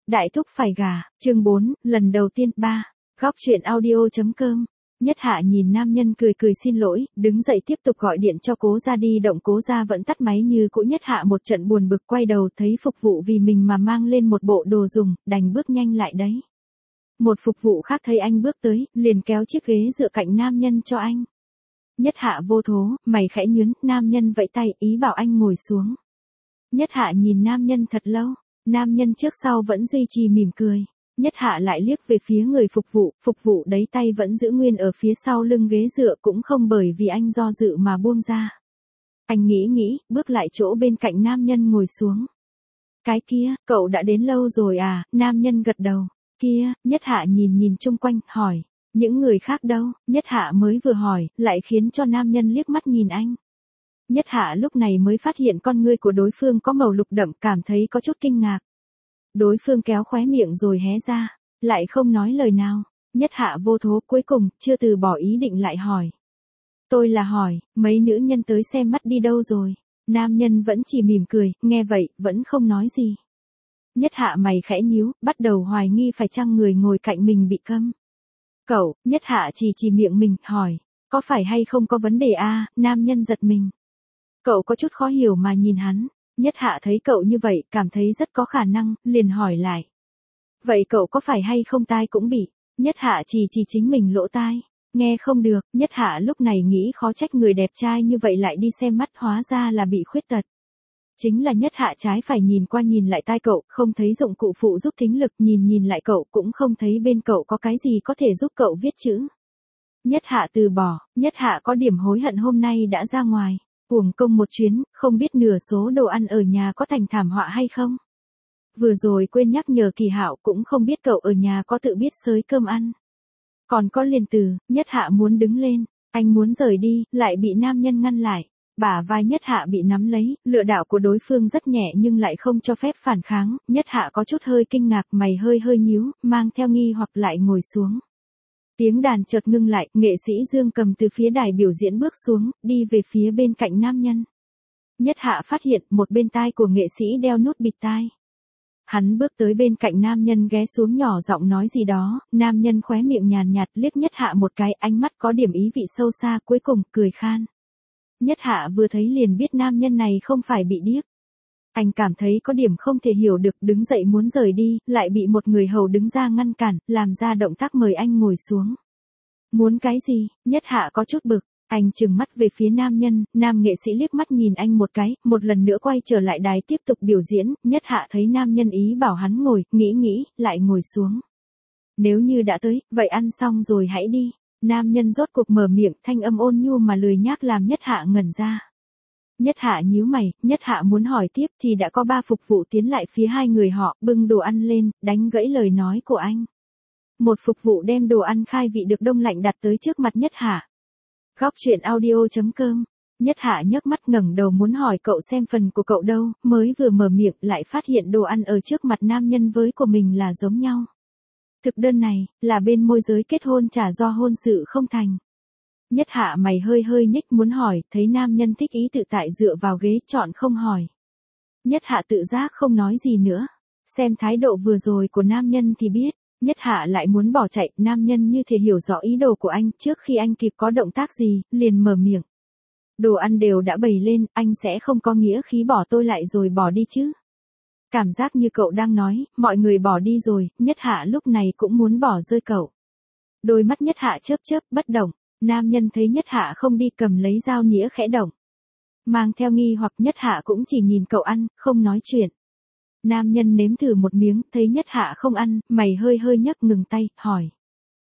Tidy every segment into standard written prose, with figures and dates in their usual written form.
Đại thúc phải gả, chương 4, lần đầu tiên 3. Góc truyện audio.com. Nhất Hạ nhìn nam nhân cười cười xin lỗi, đứng dậy tiếp tục gọi điện cho Cố Gia đi động. Cố Gia vẫn tắt máy như cũ. Nhất Hạ một trận buồn bực quay đầu thấy phục vụ vì mình mà mang lên một bộ đồ dùng, đành bước nhanh lại đấy. Một phục vụ khác thấy anh bước tới, liền kéo chiếc ghế dựa cạnh nam nhân cho anh. Nhất Hạ vô thố, mày khẽ nhướng, nam nhân vẫy tay ý bảo anh ngồi xuống. Nhất Hạ nhìn nam nhân thật lâu, nam nhân trước sau vẫn duy trì mỉm cười. Nhất Hạ lại liếc về phía người phục vụ đấy tay vẫn giữ nguyên ở phía sau lưng ghế dựa, cũng không bởi vì anh do dự mà buông ra. Anh nghĩ, bước lại chỗ bên cạnh nam nhân ngồi xuống. Cái kia, cậu đã đến lâu rồi à? Nam nhân gật đầu. Kia, Nhất Hạ nhìn chung quanh, hỏi. Những người khác đâu? Nhất Hạ mới vừa hỏi, lại khiến cho nam nhân liếc mắt nhìn anh. Nhất Hạ lúc này mới phát hiện con ngươi của đối phương có màu lục đậm, cảm thấy có chút kinh ngạc. Đối phương kéo khóe miệng rồi hé ra, lại không nói lời nào. Nhất Hạ vô thố, cuối cùng, chưa từ bỏ ý định lại hỏi. Tôi là hỏi, mấy nữ nhân tới xem mắt đi đâu rồi? Nam nhân vẫn chỉ mỉm cười, nghe vậy, vẫn không nói gì. Nhất Hạ mày khẽ nhíu, bắt đầu hoài nghi phải chăng người ngồi cạnh mình bị câm. Cậu, Nhất Hạ chỉ miệng mình, hỏi, có phải hay không có vấn đề à? Nam nhân giật mình. Cậu có chút khó hiểu mà nhìn hắn. Nhất Hạ thấy cậu như vậy, cảm thấy rất có khả năng, liền hỏi lại. Vậy cậu có phải hay không tai cũng bị? Nhất Hạ chỉ chính mình lỗ tai. Nghe không được, Nhất Hạ lúc này nghĩ khó trách người đẹp trai như vậy lại đi xem mắt, hóa ra là bị khuyết tật. Chính là Nhất Hạ trái phải nhìn qua nhìn lại tai cậu, không thấy dụng cụ phụ giúp thính lực, nhìn lại cậu cũng không thấy bên cậu có cái gì có thể giúp cậu viết chữ. Nhất Hạ từ bỏ, Nhất Hạ có điểm hối hận hôm nay đã ra ngoài. Uổng công một chuyến, không biết nửa số đồ ăn ở nhà có thành thảm họa hay không. Vừa rồi quên nhắc nhở Kỳ Hạo, cũng không biết cậu ở nhà có tự biết xới cơm ăn. Còn có liền từ, Nhất Hạ muốn đứng lên, anh muốn rời đi, lại bị nam nhân ngăn lại. Bả vai Nhất Hạ bị nắm lấy, lựa đảo của đối phương rất nhẹ nhưng lại không cho phép phản kháng. Nhất Hạ có chút hơi kinh ngạc, mày hơi nhíu, mang theo nghi hoặc lại ngồi xuống. Tiếng đàn chợt ngưng lại, nghệ sĩ Dương Cầm từ phía đài biểu diễn bước xuống, đi về phía bên cạnh nam nhân. Nhất Hạ phát hiện một bên tai của nghệ sĩ đeo nút bịt tai. Hắn bước tới bên cạnh nam nhân, ghé xuống nhỏ giọng nói gì đó, nam nhân khóe miệng nhàn nhạt liếc Nhất Hạ một cái, ánh mắt có điểm ý vị sâu xa, cuối cùng cười khan. Nhất Hạ vừa thấy liền biết nam nhân này không phải bị điếc. Anh cảm thấy có điểm không thể hiểu được, đứng dậy muốn rời đi, lại bị một người hầu đứng ra ngăn cản, làm ra động tác mời anh ngồi xuống. Muốn cái gì? Nhất Hạ có chút bực, anh trừng mắt về phía nam nhân, nam nghệ sĩ liếc mắt nhìn anh một cái, một lần nữa quay trở lại đài tiếp tục biểu diễn. Nhất Hạ thấy nam nhân ý bảo hắn ngồi, nghĩ, lại ngồi xuống. Nếu như đã tới, vậy ăn xong rồi hãy đi. Nam nhân rốt cuộc mở miệng, thanh âm ôn nhu mà lười nhác làm Nhất Hạ ngẩn ra. Nhất Hạ nhíu mày, Nhất Hạ muốn hỏi tiếp thì đã có 3 phục vụ tiến lại phía hai người họ, bưng đồ ăn lên, đánh gãy lời nói của anh. Một phục vụ đem đồ ăn khai vị được đông lạnh đặt tới trước mặt Nhất Hạ. Góc truyện audio.com. Nhất Hạ nhấc mắt ngẩng đầu muốn hỏi cậu xem phần của cậu đâu, mới vừa mở miệng lại phát hiện đồ ăn ở trước mặt nam nhân với của mình là giống nhau. Thực đơn này, là bên môi giới kết hôn trả do hôn sự không thành. Nhất Hạ mày hơi nhếch muốn hỏi, thấy nam nhân thích ý tự tại dựa vào ghế chọn không hỏi. Nhất Hạ tự giác không nói gì nữa. Xem thái độ vừa rồi của nam nhân thì biết, Nhất Hạ lại muốn bỏ chạy, nam nhân như thể hiểu rõ ý đồ của anh, trước khi anh kịp có động tác gì, liền mở miệng. Đồ ăn đều đã bày lên, anh sẽ không có nghĩa khí bỏ tôi lại rồi bỏ đi chứ. Cảm giác như cậu đang nói, mọi người bỏ đi rồi, Nhất Hạ lúc này cũng muốn bỏ rơi cậu. Đôi mắt Nhất Hạ chớp, bất động. Nam nhân thấy Nhất Hạ không đi, cầm lấy dao nĩa khẽ động. Mang theo nghi hoặc, Nhất Hạ cũng chỉ nhìn cậu ăn, không nói chuyện. Nam nhân nếm thử một miếng, thấy Nhất Hạ không ăn, mày hơi nhấc ngừng tay, hỏi.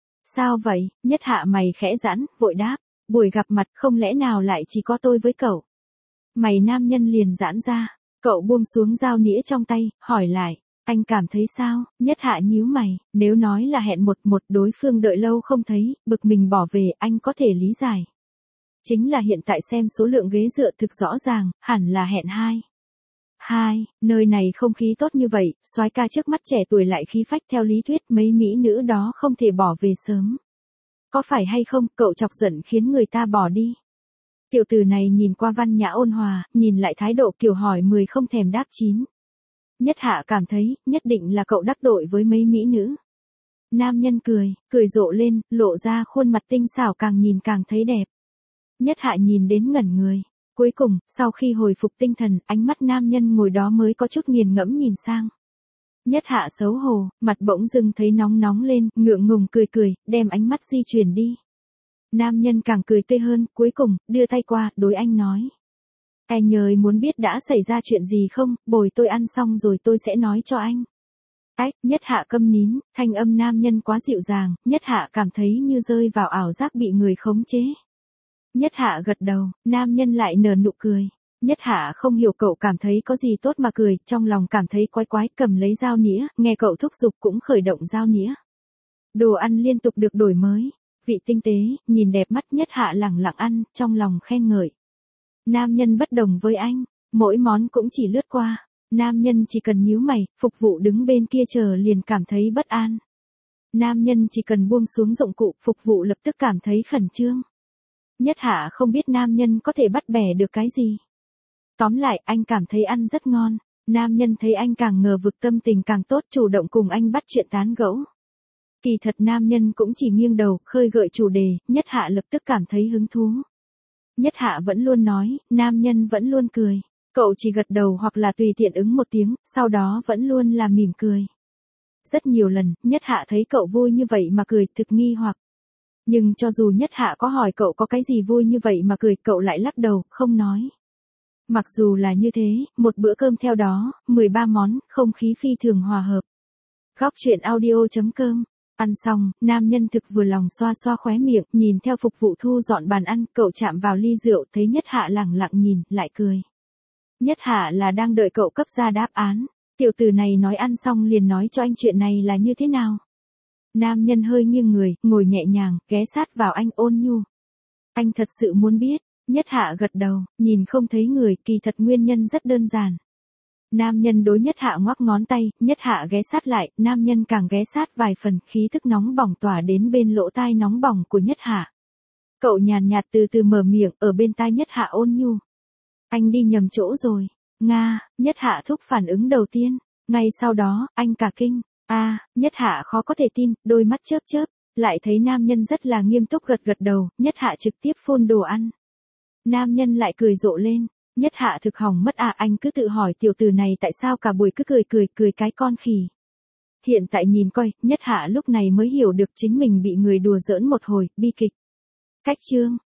Sao vậy? Nhất Hạ mày khẽ giãn, vội đáp. Buổi gặp mặt không lẽ nào lại chỉ có tôi với cậu? Mày nam nhân liền giãn ra. Cậu buông xuống dao nĩa trong tay, hỏi lại. Anh cảm thấy sao? Nhất Hạ nhíu mày, nếu nói là hẹn một đối phương đợi lâu không thấy, bực mình bỏ về, anh có thể lý giải. Chính là hiện tại xem số lượng ghế dựa thực rõ ràng, hẳn là hẹn 2. Nơi này không khí tốt như vậy, soái ca trước mắt trẻ tuổi lại khí phách, theo lý thuyết mấy mỹ nữ đó không thể bỏ về sớm. Có phải hay không, cậu chọc giận khiến người ta bỏ đi. Tiểu tử này nhìn qua văn nhã ôn hòa, nhìn lại thái độ kiểu hỏi 10 không thèm đáp 9. Nhất Hạ cảm thấy, nhất định là cậu đắc tội với mấy mỹ nữ. Nam nhân cười rộ lên, lộ ra khuôn mặt tinh xảo càng nhìn càng thấy đẹp. Nhất Hạ nhìn đến ngẩn người. Cuối cùng, sau khi hồi phục tinh thần, ánh mắt nam nhân ngồi đó mới có chút nghiền ngẫm nhìn sang. Nhất Hạ xấu hổ, mặt bỗng dưng thấy nóng nóng lên, ngượng ngùng cười, đem ánh mắt di chuyển đi. Nam nhân càng cười tươi hơn, cuối cùng, đưa tay qua, đối anh nói. Anh ơi muốn biết đã xảy ra chuyện gì không, bồi tôi ăn xong rồi tôi sẽ nói cho anh. Ách, Nhất Hạ câm nín, thanh âm nam nhân quá dịu dàng, Nhất Hạ cảm thấy như rơi vào ảo giác bị người khống chế. Nhất Hạ gật đầu, nam nhân lại nở nụ cười. Nhất Hạ không hiểu cậu cảm thấy có gì tốt mà cười, trong lòng cảm thấy quái cầm lấy dao nĩa, nghe cậu thúc giục cũng khởi động dao nĩa. Đồ ăn liên tục được đổi mới, vị tinh tế, nhìn đẹp mắt. Nhất Hạ lẳng lặng ăn, trong lòng khen ngợi. Nam nhân bất đồng với anh, mỗi món cũng chỉ lướt qua. Nam nhân chỉ cần nhíu mày, phục vụ đứng bên kia chờ liền cảm thấy bất an. Nam nhân chỉ cần buông xuống dụng cụ, phục vụ lập tức cảm thấy khẩn trương. Nhất Hạ không biết nam nhân có thể bắt bẻ được cái gì. Tóm lại, anh cảm thấy ăn rất ngon. Nam nhân thấy anh càng ngờ vực, tâm tình càng tốt, chủ động cùng anh bắt chuyện tán gẫu. Kỳ thật nam nhân cũng chỉ nghiêng đầu, khơi gợi chủ đề, Nhất Hạ lập tức cảm thấy hứng thú. Nhất Hạ vẫn luôn nói, nam nhân vẫn luôn cười. Cậu chỉ gật đầu hoặc là tùy tiện ứng một tiếng, sau đó vẫn luôn là mỉm cười. Rất nhiều lần, Nhất Hạ thấy cậu vui như vậy mà cười, thực nghi hoặc. Nhưng cho dù Nhất Hạ có hỏi cậu có cái gì vui như vậy mà cười, cậu lại lắc đầu, không nói. Mặc dù là như thế, một bữa cơm theo đó, 13 món, không khí phi thường hòa hợp. Góc chuyện audio.com. Ăn xong, nam nhân thực vừa lòng xoa xoa khóe miệng, nhìn theo phục vụ thu dọn bàn ăn, cậu chạm vào ly rượu, thấy Nhất Hạ lẳng lặng nhìn, lại cười. Nhất Hạ là đang đợi cậu cấp ra đáp án. Tiểu tử này nói ăn xong liền nói cho anh chuyện này là như thế nào. Nam nhân hơi nghiêng người, ngồi nhẹ nhàng, ghé sát vào anh ôn nhu. Anh thật sự muốn biết. Nhất Hạ gật đầu, nhìn không thấy người, kỳ thật nguyên nhân rất đơn giản. Nam nhân đối Nhất Hạ ngoắc ngón tay, Nhất Hạ ghé sát lại, nam nhân càng ghé sát vài phần, khí thức nóng bỏng tỏa đến bên lỗ tai nóng bỏng của Nhất Hạ. Cậu nhàn nhạt từ từ mở miệng, ở bên tai Nhất Hạ ôn nhu. Anh đi nhầm chỗ rồi. Nga, Nhất Hạ thúc phản ứng đầu tiên. Ngay sau đó, anh cả kinh. Nhất Hạ khó có thể tin, đôi mắt chớp. Lại thấy nam nhân rất là nghiêm túc gật đầu, Nhất Hạ trực tiếp phun đồ ăn. Nam nhân lại cười rộ lên. Nhất Hạ thực hỏng mất anh cứ tự hỏi tiểu tử này tại sao cả buổi cứ cười cái con khỉ. Hiện tại nhìn coi, Nhất Hạ lúc này mới hiểu được chính mình bị người đùa giỡn một hồi, bi kịch. Cách chương.